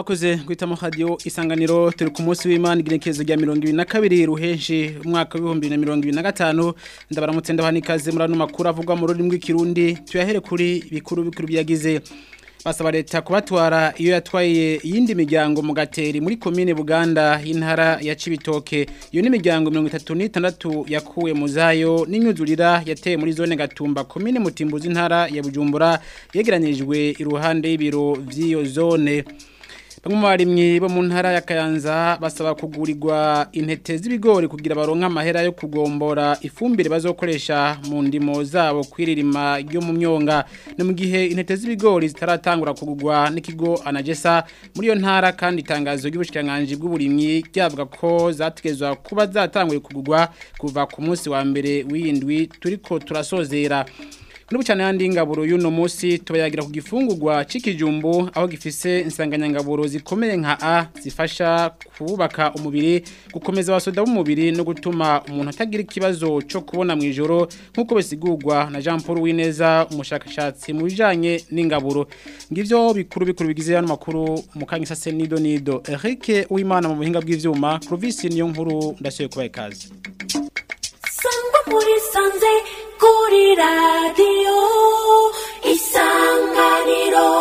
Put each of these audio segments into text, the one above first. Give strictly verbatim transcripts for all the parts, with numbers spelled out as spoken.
Makoze guhitamo radio isanganiro turi ku munsi w'Imana igenekerezo rya mirongo ibiri na kabiri ruhenshi umwaka w'ibihumbi bibiri na mirongo ibiri na gatanu ndabaramutse ndabanikaze muri ano makuru avugwa mu rurimi rw'ikirundi tuyahere kuri bikuru bikuru byagize basaba leta kubatwara iyo yatwaye yindi miryango mu gateri muri commune Buganda y'intara ya Cibitoke iyo ni miryango mirongo itatu n'itandatu yakuwe mu zayo n'inyuzurira yateye muri zone Gatumba commune Mutimbuzi intara ya Bujumbura yegeranijwe iruhande y'ibiro vy'iyo zone. Bamwe mu barimyi bo mu ntara ya Kayanza basaba kugurirwa intete z'ibigori kugira baronka amahera yo kugombora ifumbire bazokoresha mu ndimo zabo kwiririma ryo mu myonga no mu gihe intete z'ibigori zitaratangura kugurwa n'ikigo Anagesa muri yo ntara kandi itangazo ry'ubushikiranganje bw'uburimyi ryavuga ko zategezwa kuba zatanguye kugurwa kuva ku munsi wa mbere w'indwi turiko turasozera. Nubu cyane yandi ngaburo y'uno munsi tubayagira ku gifungurwa cikijumbu aho gifise insanganyangaburo zikomeye nka A zifasha kubaka umubiri gukomeza abasoda b'umubiri no gutuma umuntu atagira ikibazo cyo kubona mu ijoro nkuko bisigurwa na Jean Paul Wineza umushakashatsi mu bijanye n'ingaburo. Ngivyo bikuru bikuru bigize hano makuru mukanyisa Senido Nido Eric Uwimana mu buhinga bw'ivyuma Province niyo nkuru ndashoye kubaye kazi. Sangwa muri sanze kuri radio isanganiro.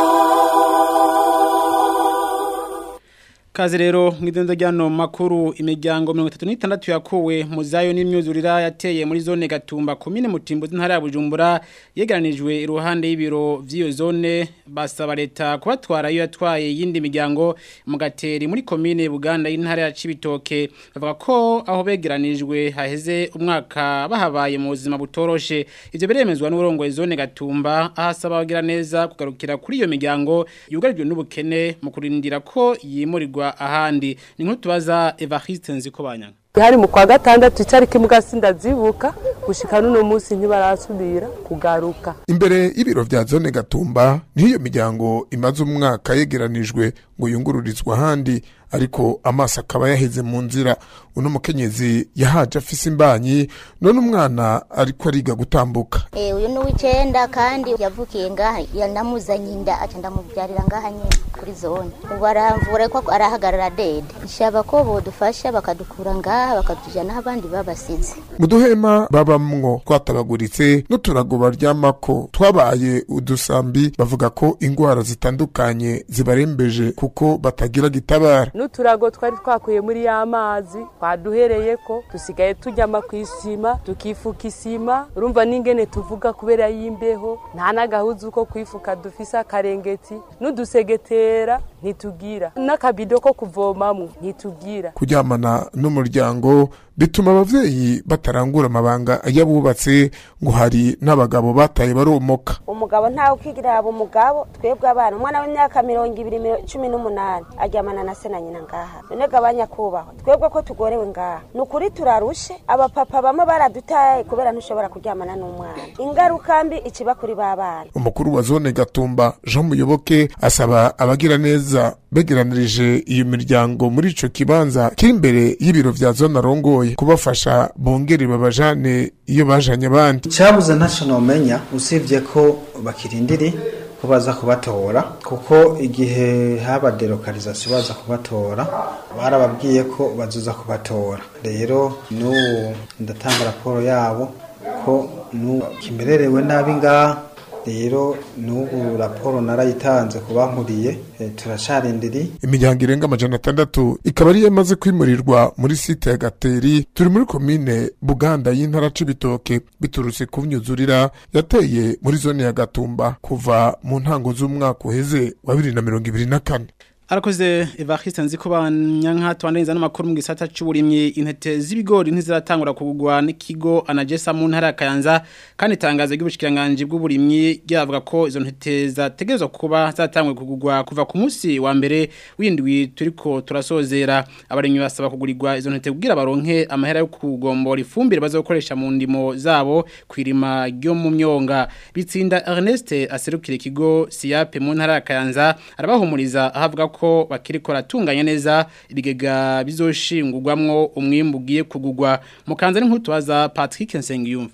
Kazi rero mwidendo ryano makuru imiryango mirongo itatu n'itandatu yakuwe mu zayo n'imyuzurira yateye muri zone Gatumba commune Mutimbuzi ntara ya Bujumbura yegeranijwe iruhande y'ibiro vy'iyo zone basaba leta kubatwara iyo yatwaye yindi miryango mu gateri muri commune Buganda y'intara ya Cibitoke bavuga ko aho begeranijwe haheze umwaka bahabaye mu buzima butoroshe ivyo biremezwa n'urongoye zone Gatumba ahasaba bagira neza kugarukira kuri iyo miryango yugarijwe n'ubukene mu kurindira ko yimurirwa ahandi ni nkutubaza Evariste Nzikobanyanga hari mu kwa gatandatu itariki mugasinda zibuka gushika nuno munsi ntibarasubira kugaruka imbere y'ibiro vya zone Gatumba niyo miryango imaze umwaka yegeranijwe ngo yungururizwa ahandi ariko amaso akaba yaheze mu nzira uno mukenyezi yahaje afise imbanyi none umwana ariko ariga gutambuka eh uyu no wicenda kandi yavukiye ngaha yanamuzanye inda aca ndamubyarira ngaha nyine kuri zone ubaramvura ko arahagarara dede nshaba ko bodufasha bakadukura ngaha bakatujana abandi babasize muduhema babamwo twatabaguritse n'uturago baryamako twabaye udusambi bavuga ko ingwara zitandukanye zibarembeje kuko batagira gitabara n'uturago twari twakuye muri y'amazi kwaduhereye ko tusigaye tujyama kwisima tukifuka isima urumva ningene tuvuga kubera y'imbeho nta nagahuzu ko kwifuka dufise akarengeti n'udusegetera ntitugira n'akabido ko kuvomamwe ntitugira kuryamana n'umuryango bituma abavyeyi batarangura amabanga yabubatse ngo hari n'abagabo bataye baromoka umugabo ntawe ukigira abo umugabo twebwe abana umwana w'imyaka mirongo ibiri cumi n'umunani aryamana na se na nyina ngaha none gabanya kubaho twebwe ko tugorewe ngaha nukuri turarushe abapapa bamwe baradutaye kubera ntushobora kuryamana n'umwana ingaruka mbi ikiba kuri babana umukuru wa zone Gatumba Jean Muyoboke asaba abagira neza begeranirije iyo miryango muri ico kibanza kiri imbere y'ibiro vya zone arongoye kubafasha bongere babajane iyo bajanye abandi cyabuze ntacyo nomenya usibye ko bakirindiri kubaza kubatora kuko igihe haba delocalisation baza kubatora barababwiye ko bazuza kubatora rero n'ubu ndatanga raporo yabo ko n'ubu kimererewe nabi ngaha rero n'ubu raporo narayitanze kubankuriye e, turacarindiri imiryango irenga amajana atandatu ikaba ari yamaze kwimurirwa muri site ya Gateri turi muri commune Buganda y'intara Cibitoke biturutse ku myuzurira yateye muri zone ya Gatumba kuva mu ntango z'umwaka uheze wa bibiri na mirongo ibiri na kane. Arakoze Evariste Nzikobanyanga twandaniza n'amakuru mu gisata cy'uburimyi intete z'ibigori ntiziratangura kugurwa n'ikigo Anagesa mu ntara ya Kayanza kandi itangazo ry'ubushikiranganje bw'uburimyi ryavuga ko izo ntete zategerezwa kuba zatangwe kugurwa kuva ku munsi wa mbere w'indwi turiko turasozera abarimyi basaba kugurirwa izo ntete kugira baronke amahera yo kugombora ifumbire bazokoresha mu ndimo zabo kwirima ryo mu myonga bitsinda Ernest aserukira ikigo Siape mu ntara ya Kayanza arabahumuriza ahavuga ko bakiriko ratunganya neza ibigega bizoshingurwamwo umwimbu ugiye kugurwa mukanza n'inkutubaza Patrick Nsengiyumva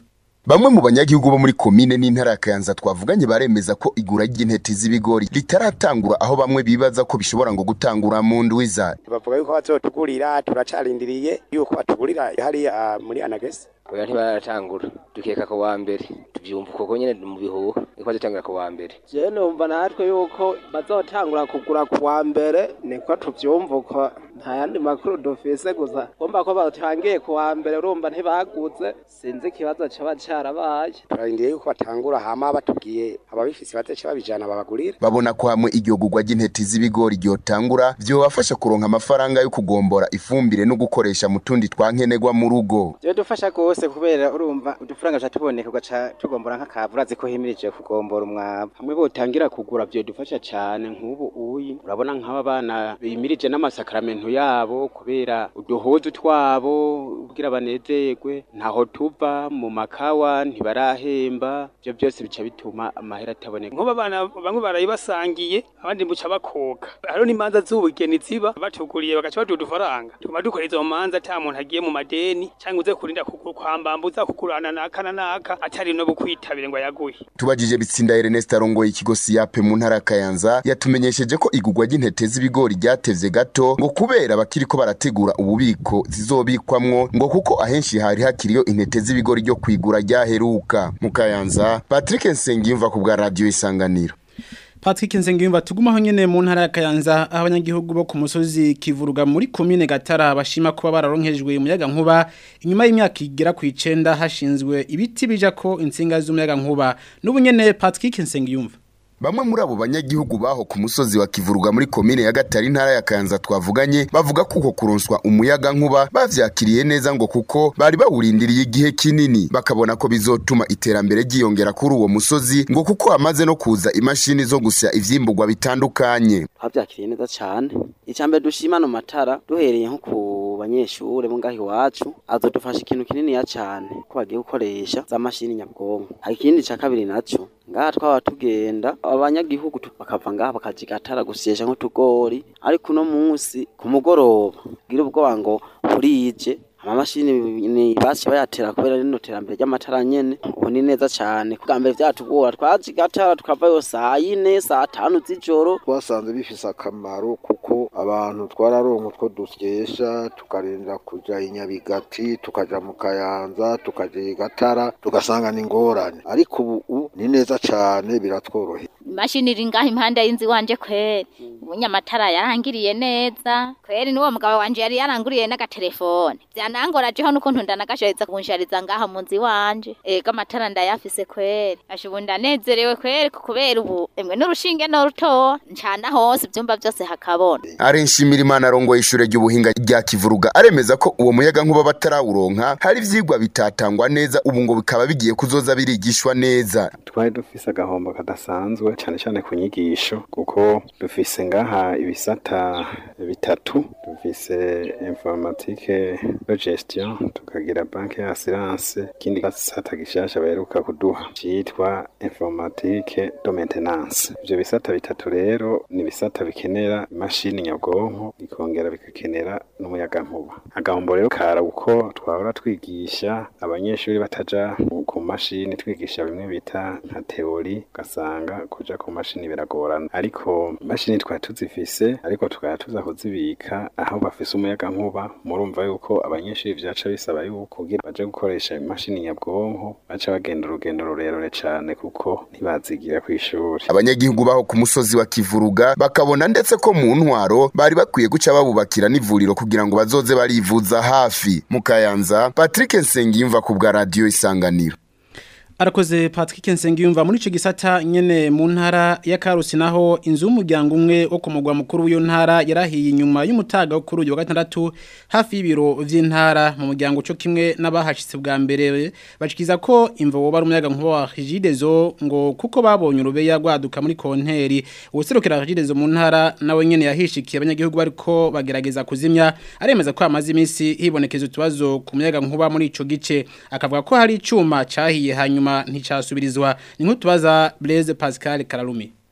Bamwe mu banyagihugu bo muri komine n'intara ya Kayanza twavuganye baremeza ko igura ry'intete z'ibigori ritaratangura aho bamwe bibaza ko bishobora ngo gutangura mu ndwiza. Bavuga yuko bazotugurira turacarindiriye yuko batugurira hari muri Anagesi. Oya ntibaratangura dukeka ko wa mbere tuvyumva uko nyene mu bihuha iko bazotangura ko wa mbere. Je numva natwe yuko bazotangura kugura ku wa mbere niko tuvyumva uko nta yandi makuru dufise gusa bomba ko batangiye ku wa mbere urumva ntibaguze sinzi kibazo caba carabaye. Turarindiriye yuko batangura hama batubwiye ababifise bateca babijana babagurira. Babona ko hamwe iryo gugwa ry'intete z'ibigori ryotangura byo bafasha kuronka amafaranga yo kugombora ifumbire no gukoresha mu tundi twankenegwa mu rugo. Je dufasha gose kubera urumva udufaranga catuboneka ugaca tugombora nk'akavura ziko himirije kugombora umwaba. Hamwe botangira kugura byo dufasha cyane nk'ubu uyi urabona nk'aba bana bimirije n'amasakramentu yabo kubera uduhuzu twabo ubwira banezerwe ntaho tuva mu makawa ntibarahemba byo byose bica bituma amahera ataboneka. Nkuba bana bamwe barayibasangiye abandi muca bakoka. Haro n'imanza z'ubugeni ziba batuguriye bagaca badudufaranga. Tuma dukora izo manza ata muntu agiye mu madeni cyangwa uze kurinda kugura kwambambuza kukurana nakana naka atari no bukwitabire ngo yaguye. Tubajije Bitsinda Ernest arongoye ikigo Siape mu ntara Kayanza yatumenyesheje ko igugwa ry'intete z'ibigori ryatevye gato ngo kubera bakiriko barategura ububiko zizobikwamwo ngo kuko ahenshi hari hakiriyo intete z'ibigori ryo kwigura ryaheruka. Mu Kayanza Patrick Nsengiyumva ku bwa Radio Isanganiro. Patrick Nsengiyumva tugumaho nyene mu ntara ya Kayanza abanyagihugu bo ku musozi Kivuruga muri commune Gatara bashima kuba bararonkejwe umuyaga nkuba inyuma y'imyaka igera ku icenda hashinzwe ibiti bija ko insinga z'umuyaga nkuba n'ubu nyene Patrick Nsengiyumva. Bamwe muri abo banyagihugu baho ku musozi wa Kivuruga muri komine ya Gatari ntara ya Kayanza twavuganye bavuga kuko kuronswa umuyaga nkuba bavyakiriye neza ngo kuko bari bawurindiriye igihe kinini bakabona ko bizotuma iterambere ryiyongera kuri uwo musozi ngo kuko amaze no kuza imashini zo gusya ivyimburwa bitandukanye. Bavyakiriye neza cyane icambe dushima no matara duhereye nko ku banyeshure mu ngahi wacu azodufasha ikintu kinini ya cyane ko bagiye gukoresha za mashini nyabwonko. Hari ikindi ca kabiri naco ngaha twaba tugenda abanyagihugu bakava ngaha bakajigatara gusyesha nko tugori ariko no munsi ku mugoroba gira ubwo ngo burije amamashini ni basi bayatera kubera rino terambere ry'amatara nyene ubu ni neza cyane kugambe vyatugora twajigatara tukava yo saa yine saa tanu z'ijoro. Twasanze bifise akamaro kuko abantu twararonka utwo dusyesha tukarindira kuja inyabigati tukaja mu Kayanza tukaje Gatara tugasanga ni ngorane ariko ubu ni neza cyane biratworoheye. Imashini ringaha impanda y'inzi wanje kweri ubunyamatara yarangiriye neza kweri niwo mugabo wanje yari yaranguriye n'agatelefone vyanangorajeho nuko ntundanagashoheza kunshariza ngaha mu nzi wanje ega amatara ndayafise kweri ashubunda nezerewe kweri kubera ubu emwe n'urushinge no ruto ncana hose ivyumba byose hakabona. Arenshimira Imana arongoye ishure ry'ubuhinga rya Kivuruga aremeza ko uwo muyaga nkuba batarawuronka hari vyigwa bitatangwa neza ubu ngo bikaba bigiye kuzoza birigishwa neza. Twari dufise agahombo kadasanzwe cyane cyane ku nyigisho kuko dufise ngaha ibisata bitatu dufise informatique de gestion tukagira banque assurance kindi gasata gishasha baheruka kuduha cyitwa informatique de maintenance. Ivyo bisata bitatu rero ni bisata bikenera imashini nyabwonko bikongera bikakenera n'umuyaga nkuba. Agahombo rero kara uko twahora twigisha abanyeshuri bataja ku mashini twigisha bimwe bita nka teori gasanga kuja ku mashini biragorana ariko mashini twa tuzifise ariko tukaya tuza kuzibika aho bafise umuyaga nkuba murumva yuko abanyeshuri vyaca bisaba yuko kugira baje gukoresha imashini nyabwonko baca bagenda urugendo rurerure cyane kuko ntibazigira ku ishuri. Abanyagihugu baho ku musozi wa Kivuruga bakabona ndetse ko mu ntwaro bari bakwiye guca babubakira n'ivuriro kugira ngo bazoze barivuza hafi. Mu Kayanza Patrick Nsengiyumva ku bwa Radio Isanganiro. Arakoze Patrick Nsengiyumva muri ico gisata nyene mu ntara ya Karusi naho inzu y'umuryango umwe wo ku mugwa mukuru w'iyo ntara yarahiye inyuma y'umutaga wo kuri uyu wa gatandatu hafi y'ibiro vy'intara mu muryango cyo kimwe n'abahashitse bwa mbere bacikiza ko imvo wo bari umuyaga nkuba wa Rigidezo ngo kuko babonye urubeya rwaduka muri konteri userukira Rigidezo mu ntara nawe nyene yahishikiye abanyagihugu bariko bagerageza kuzimya aremeza ko amazi imisi hibonekeza utubazo ku muyaga nkuba muri ico gice akavuga ko hari icuma cahiye hanyuma nticasubirizwa ni nkutubaza Blaise Pascal Kararumi.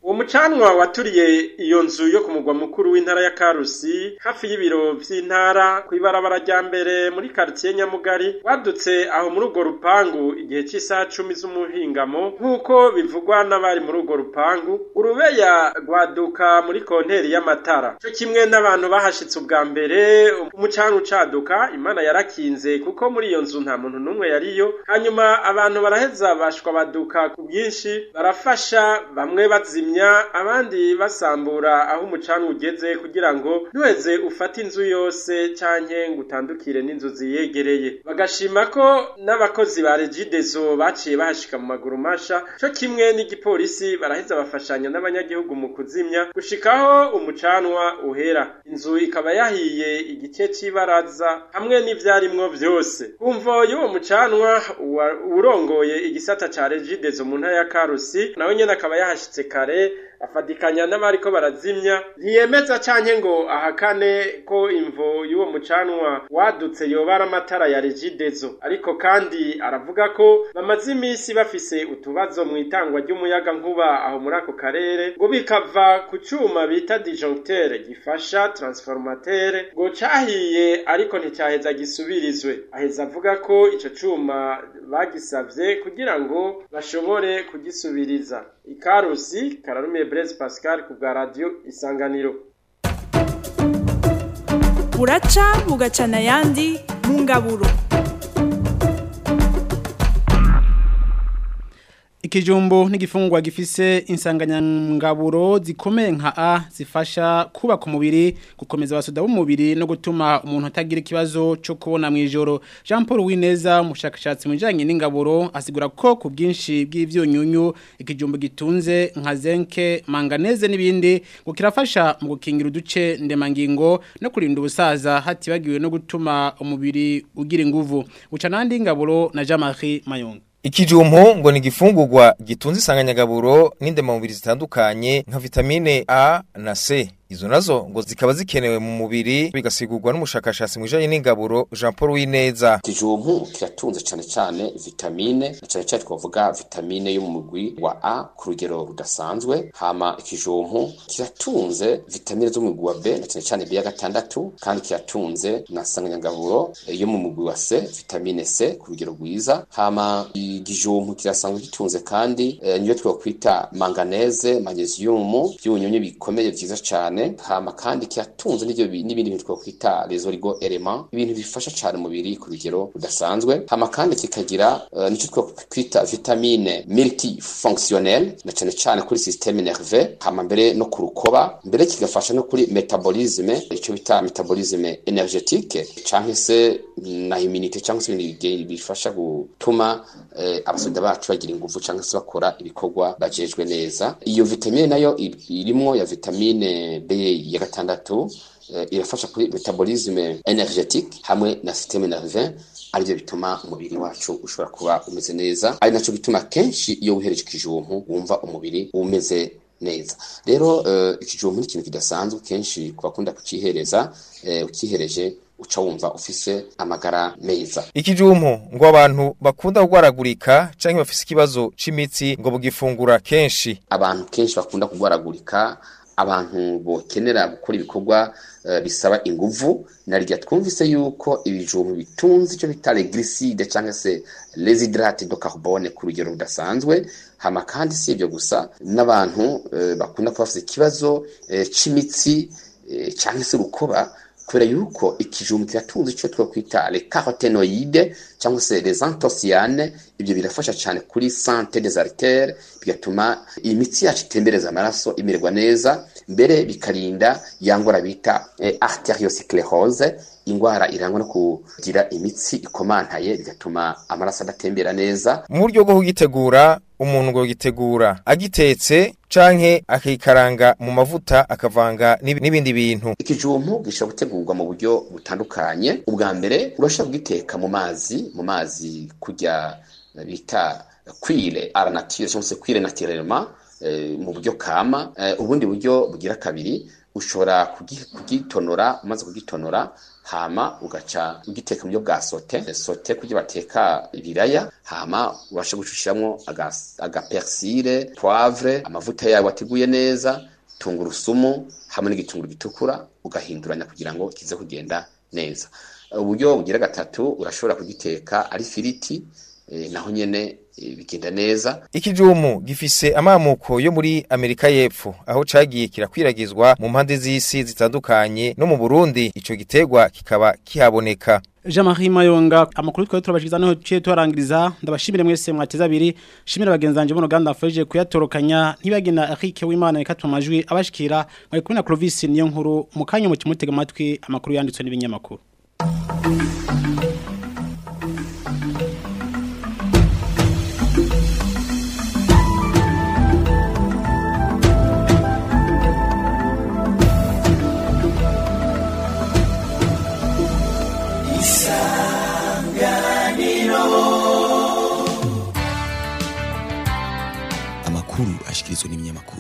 uwo mucanwa waturiye iyo nzu yo ku mugwa mukuru w'intara ya Karusi hafi y'ibiro vy'intara kw'ibarabara rya mbere muri quartier Nyamugari wadutse aho muri urwo rupangu igihe cy'isaha cumi z'umuhingamo nk'uko bivugwa n'abari muri urwo rupangu urubeya rwaduka muri konteri y'amatara cyo kimwe n'abantu bahashitse ubwa mbere umucanwa ucaduka Imana yarakinze kuko muri iyo nzu nta muntu n'umwe yariyo hanyuma abantu baraheza bashwa baduka ku bwinshi barafasha bamwe bazimya abandi basambura aho umucanwa ugeze kugira ngo ntuheze ufate inzu yose canke ngo utandukire n'inzu ziyegereye bagashima ko n'abakozi ba Regideso baciye bahashika mu maguru masha cyo kimwe n'igipolisi baraheza bafashanya n'abanyagihugu mu kuzimya gushikaho umucanwa uhera inzu ikaba yahiye igice c'ibaraza hamwe n'ivyarimwo vyose kumvo y'uwo mucanwa urongoye igisata ca Regideso mu ntara ya Karusi nawe nyene akaba yahashitse kare afadikanya n'abariko barazimya ntiyemeza canke ngo ahakane ko imvo y'uwo mucanwa wadutse yobara amatara ya Regideso ariko kandi aravuga ko bamaze imisi bafise utubazo mu itangwa ry'umuyaga nkuba aho muri ako karere ngo bikava ku cuma bita disjoncteur gifasha transformateur ngo cahiye ariko nticyaheza gisubirizwe aheza avuga ko ico cuma bagisavye kugira ngo bashobore kugisubiriza Ikarusi Kararumiye Blaise Pascal ku bwa radio Isanganiro buraca bugacana yandi mu ngaburo Ikijumbo n'igifungwa gifise insanganyangaburo zikomeye nka A zifasha kuba ku mubiri gukomeza abasoda b'umubiri no gutuma umuntu atagira ikibazo cyo kubona mu ijoro Jean Paul Wineza umushakashatsi mu bijanye n'ingaburo asigura ko ku bwinshi bw'ivyunyunyu ikijumbo gitunze nka zinke manganese n'ibindi ngo kirafasha mu gukingira uduce ndemangingo no kurinda ubusaza hatibagiwe no gutuma umubiri ugira inguvu uca nandi ingaburo na Jean-Marie Mayonga Ikijumbo ngo ni gifungurwa gitunze insanganyagaburo n'indemamubiri zitandukanye nka vitamine A na C. Izo nazo ngo zikaba zikenewe mu mubiri bigasigurwa n'umushakashatsi mu bijanye n'ingaburo Jean Paul Wineza. Ikijumbu kiratunze cyane cyane vitamine, cyane cyane twavuga vitamine yo mu mugwi wa A ku rugero rudasanzwe. Hama ikijumbu kiratunze vitamine zo mu mugwi wa B, cyane cyane B ya gatandatu, kandi kiratunze na nsanganyagaburo yo mu mugwi wa C, vitamine C ku rugero rwiza. Hama ikijumbu kirasanzwe gitunze kandi e, niyo twakwita manganese, magnesium, byunyunyu bikomeye vyiza cyane. Hama kandi kiyatunze n'ibyo n'ibindi bintu twakwita les oligo element ibintu bifasha cyane umubiri ku rugero rudasanzwe. Hama kandi kikagira uh, nicyo twakwita vitamine multifonctionnelle na cyane cyane kuri système nerveux, hama mbere no ku rukoba, mbere kigafasha no kuri metabolisme, icyo bita metabolisme énergétique cyangwa se na immunité cyangwa se ibintu bifasha gutuma uh, abasoda bacu bagira ingufu cyangwa se bakora ibikorwa bajejwe neza. Iyo vitamine nayo irimo ya vitamine B ya gatandatu uh, irafasha kuri metabolisme énergétique hamwe na système nerveux, aribyo bituma umubiri wacu ushobora kuba umeze neza, ari naco bituma kenshi iyo wihereje ikijumbu wumva umubiri umeze neza. Rero uh, ikijumbu ni ikintu kidasanzwe kenshi kubakunda kucihereza, uh, ukihereje uca wumva ufise amagara meza. Ikijumbu ngo abantu bakunda kugwaragurika canke bafise ikibazo c'imitsi ngo bugifungura kenshi. Abantu kenshi bakunda kugwaragurika, abantu bokenera gukora ibikorwa uh, bisaba inguvu, narirya twumvise yuko ibijumbu bitunze icyo bita les glycides cyangwa se les hydrates de carbone ku rugero rudasanzwe. Hama kandi si ibyo gusa, n'abantu uh, bakunda kuba bafise ikibazo uh, c'imitsi uh, cyangwa se rukoba, kubera yuko ikijumbu kiratunze icyo twakwita les carotenoides cyangwa se les anthocyanes. Ibyo birafasha cyane kuri santé des artères, bigatuma imitsi yacu itembereza amaraso imererwa neza, mbere bikarinda yangora bita eh, arteriosclerose, ingwara irangwa no kugira imitsi ikomantaye bigatuma amaraso adatembera neza. Mu buryo bwo kugitegura, umuntu ngo gitegura agitetse canke akikaranga mu mavuta akavanga n'ibindi bintu. Ikijumbu gishobora gutegurwa mu buryo butandukanye. Ubwa mbere urashobora kugiteka mu mazi, mu mazi kujya bita cuire à la nature cyangwa se cuire naturellement, mu buryo kama. Ubundi buryo bugira kabiri ushobora kugitonora umaze kugitonora hama ugaca ugiteka mu byo bwa sote sote kugira bateka ibiraya hama ubasha gushushiramwo aga persile poivre amavuta yawe wateguye neza tungurusumu hamwe n'igitunguru gitukura ugahinduranya kugira ngo kize kugenda neza. Uburyo bugira gatatu urashobora kugiteka ari firiti e, naho nyene e, bigenda neza. Ikijumu gifise amamuko yo muri Amerika y'Epfo aho cagiye kirakwiragizwa mu mpande z'isi zitandukanye no mu Burundi ico gitegwa kikaba kihaboneka. Jean-Marie Mayonga amakuru twa turabashikiza no cye twarangiriza ndabashimire mwese mwateza abiri shimira bagenzanje bono ganda afurije kuyatorokanya ntibagena Eric Wimana ikatwa majwi abashikira muri kumwe na Clovis niyo nkuru mukanyo mu kimutega amatwi amakuru yanditswe n'ibinyamakuru. Ashikirizwa n'ibinyamakuru.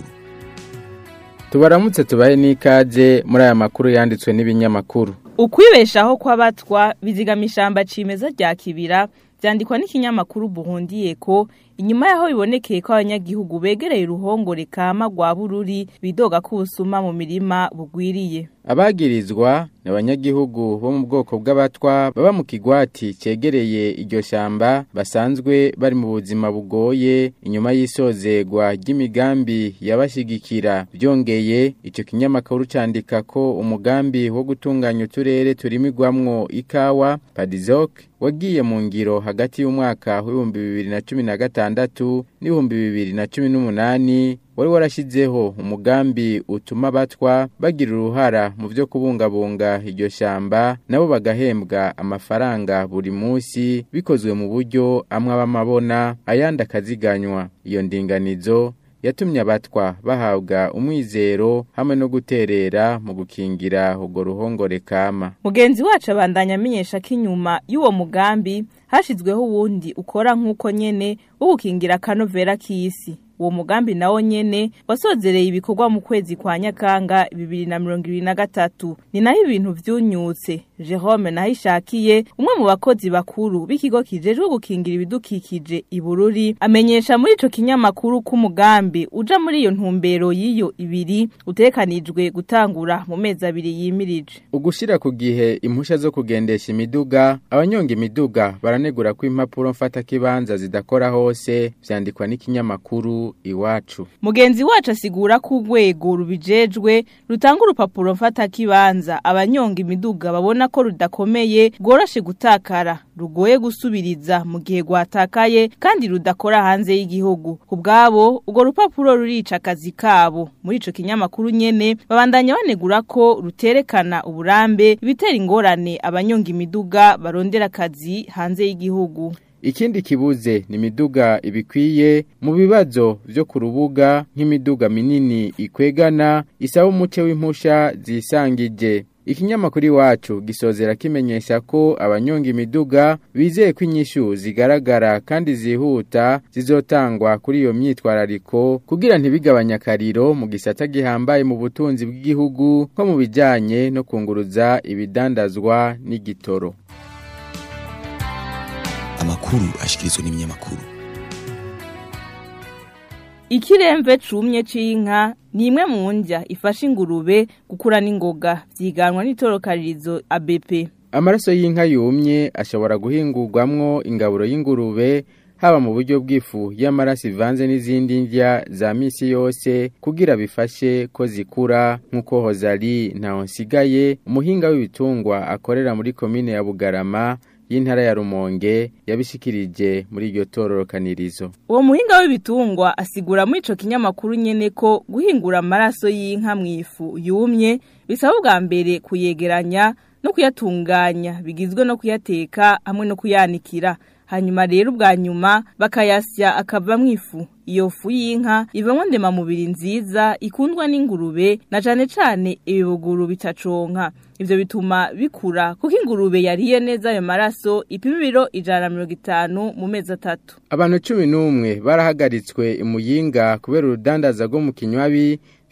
Tubaramutse tubaye n'ikaze muri aya makuru yanditswe n'ibinyamakuru. Ukwibeshaho kw'abatwa bizigamishamba cimeza rya Kibira byandikwa n'ikinyamakuru Burundi Eko inyuma yaho bibonekeye ko abanyagihugu begereye uruhongore kama rwa Bururi bidoga kubusuma mu mirima bugwiriye. Abagirizwa n'abanyagihugu bo mu bwoko bw'abatwa baba mu kigwati cegereye iryo shamba basanzwe bari mu buzima bugoye inyuma y'isozegwa ry'imigambi yabashigikira. Byongeye ico kinyamakuru candika ko umugambi wo gutunganya uturere turimigwamwo ikawa Padizok wagiye mu ngiro hagati y'umwaka w'ibihumbi bibiri na cumi na gatandatu n'ibihumbi bibiri na cumi n'umunani wari warashizeho umugambi utuma abatwa bagira uruhara mu byo kubungabunga iryo shamba nabo bagahembwa amafaranga buri munsi bikozwe mu buryo amwe abamabona ayandi akaziganywa. Iyo ndinganizo yatumye abatwa bahabwa umwizero hamwe no guterera mu gukingira urwo ruhongore kama. Mugenzi wacu abandanya amenyesha ko inyuma y'uwo mugambi hashizweho uwundi ukora nk'uko nyene wo gukingira kanovera k'isi. Uwo mugambi nawo nyene wasozereye ibikorwa mu kwezi kwa Nyakanga bibiri na mirongo ibiri na gatatu. Ni naho ibintu vyunyutse. Jerome Nahishakiye umwe mu bakozi bakuru b'ikigo kijejwe gukingira ibidukikije i Bururi amenyesha muri ico kinyamakuru ko umugambi uja muri iyo ntumbero yiyo ibiri utekanijwe gutangura mu mezi abiri yimirije. Ugushira ku gihe impusha zo kugendesha imiduga abanyonga imiduga baranegura ko impapuro mfata kibanza zidakora hose vyandikwa n'ikinyamakuru Iwacu. Mugenzi wacu asigura ko urwego rubijejwe rutanga urupapuro mfata kibanza abanyonga imiduga babona ko rudakomeye gorashe gutakara rugoye gusubiriza mu gihe gwatakaye kandi rudakora hanze y'igihugu. Kubgabo ugo rupapuro rurica akazi kabo. Muri ico kinyamakuru nyene babandanya banegura ko ruterekana uburambe bitera ingorane abanyonga imiduga barondera akazi hanze y'igihugu. Ikindi kibuze ni miduga ibikwiye mu bibazo vyo ku rubuga nk'imiduga minini ikwegana isaba umuce w'impusha zisangije. Ikinyamakuru Iwacu gisozera kimenyesha ko abanyonga imiduga bizeye ko inyishu zigaragara kandi zihuta zizotangwa kuri iyo myitwarariko kugira ntibigabanya kariro mu gisata gihambaye mu butunzi bw'igihugu nko mu bijanye no kunguruza ibidandazwa n'igitoro. Amakuru ashikirizwa n'ibinyamakuru. Ikiremve cumye c'inka ni imwe mu ndya ifasha ingurube gukura n'ingoga vyiganwa n'itorokaririzo A B P. Amaraso y'inka yumye ashobora guhingurwamwo ingaburo y'ingurube haba mu buryo bw'ifu y'amaraso ivanze n'izindi ndya za misi yose kugira bifashe ko zikura nk'uko Hozali Ntahonsigaye umuhinga w'ibitungwa akorera muri komine ya Bugarama y'intara ya Rumonge yabishikirije muri iryo tororokanirizo. Uwo muhinga w'ibitungwa asigura muri ico kinyamakuru nyene ko guhingura amaraso y'inka mwifu yumye bisaba bwa mbere kuyegeranya no kuyatunganya bigizwe no kuyateka hamwe no kuyanikira. Hanyuma rero ubwa nyuma bakayasya akava mwifu. Iyo fu y'inka ivamwo ndema mubiri nziza ikundwa n'ingurube na cane cane ibibuguru bitaconka. Ivyo bituma bikura kuko ingurube yariye neza ayo maraso ipima ibiro ijana na mirongo itanu mu mezi atatu. Abantu cumi n'umwe barahagaritswe imuyinga kubera urudandaza rwo mu kinywabi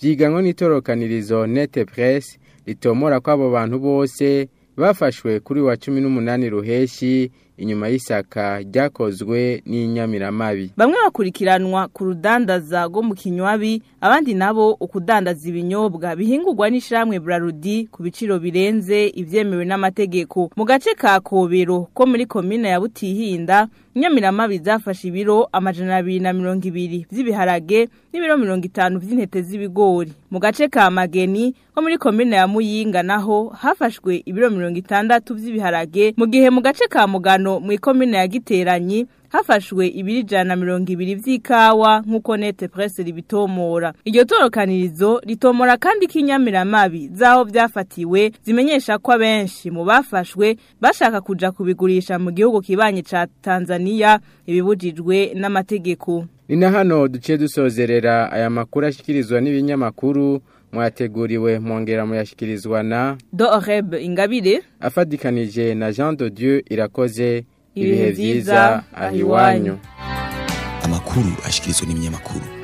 vyiganwa n'itorokanirizo Net Press ritomora ko abo bantu bose bafashwe kuri wa cumi n'umunani ruheshi inyuma y'isaka ryakozwe n'inyamiramabi. Bamwe bakurikiranwa ku rudandaza rwo mu Kinywabi, abandi nabo ukudandaza ibinyobwa bihingurwa n'ishamwe Brarudi ku biciro birenze ivyemewe n'amategeko. Mu gace ka Kobero ko muri komine ya Butihinda, inyamiramabi zafashe ibiro amajana abiri na mirongo ibiri vy'ibiharage n'ibiro mirongo itanu vy'intete z'ibigori. Mu gace ka Mageni ko muri komine ya Muyinga naho hafashwe ibiro mirongo itandatu vy'ibiharage, mu gihe mu gace ka Mugano mu ikomine ya Giteranyi hafashwe ibiri jana mirongo ibiri vy'ikawa nk'uko Net Press ribitomora. Iryo torokanirizo ritomora kandi kinyamiramabi zaho vyafatiwe zimenyesha ko abenshi mu bafashwe bashaka kuja kubigurisha mu gihugu kibanye ca Tanzania ibibujijwe n'amategeko. Nina hano duce dusozerera aya makuru ashikirizwa n'ibinyamakuru mwateguriwe mwongera muyashikirizwa na Doreb Ingabire afadikanije na Jean de Dieu Irakoze. Ibihe vyiza ahiwanyu. Amakuru ashikirizwa n'ibinyamakuru.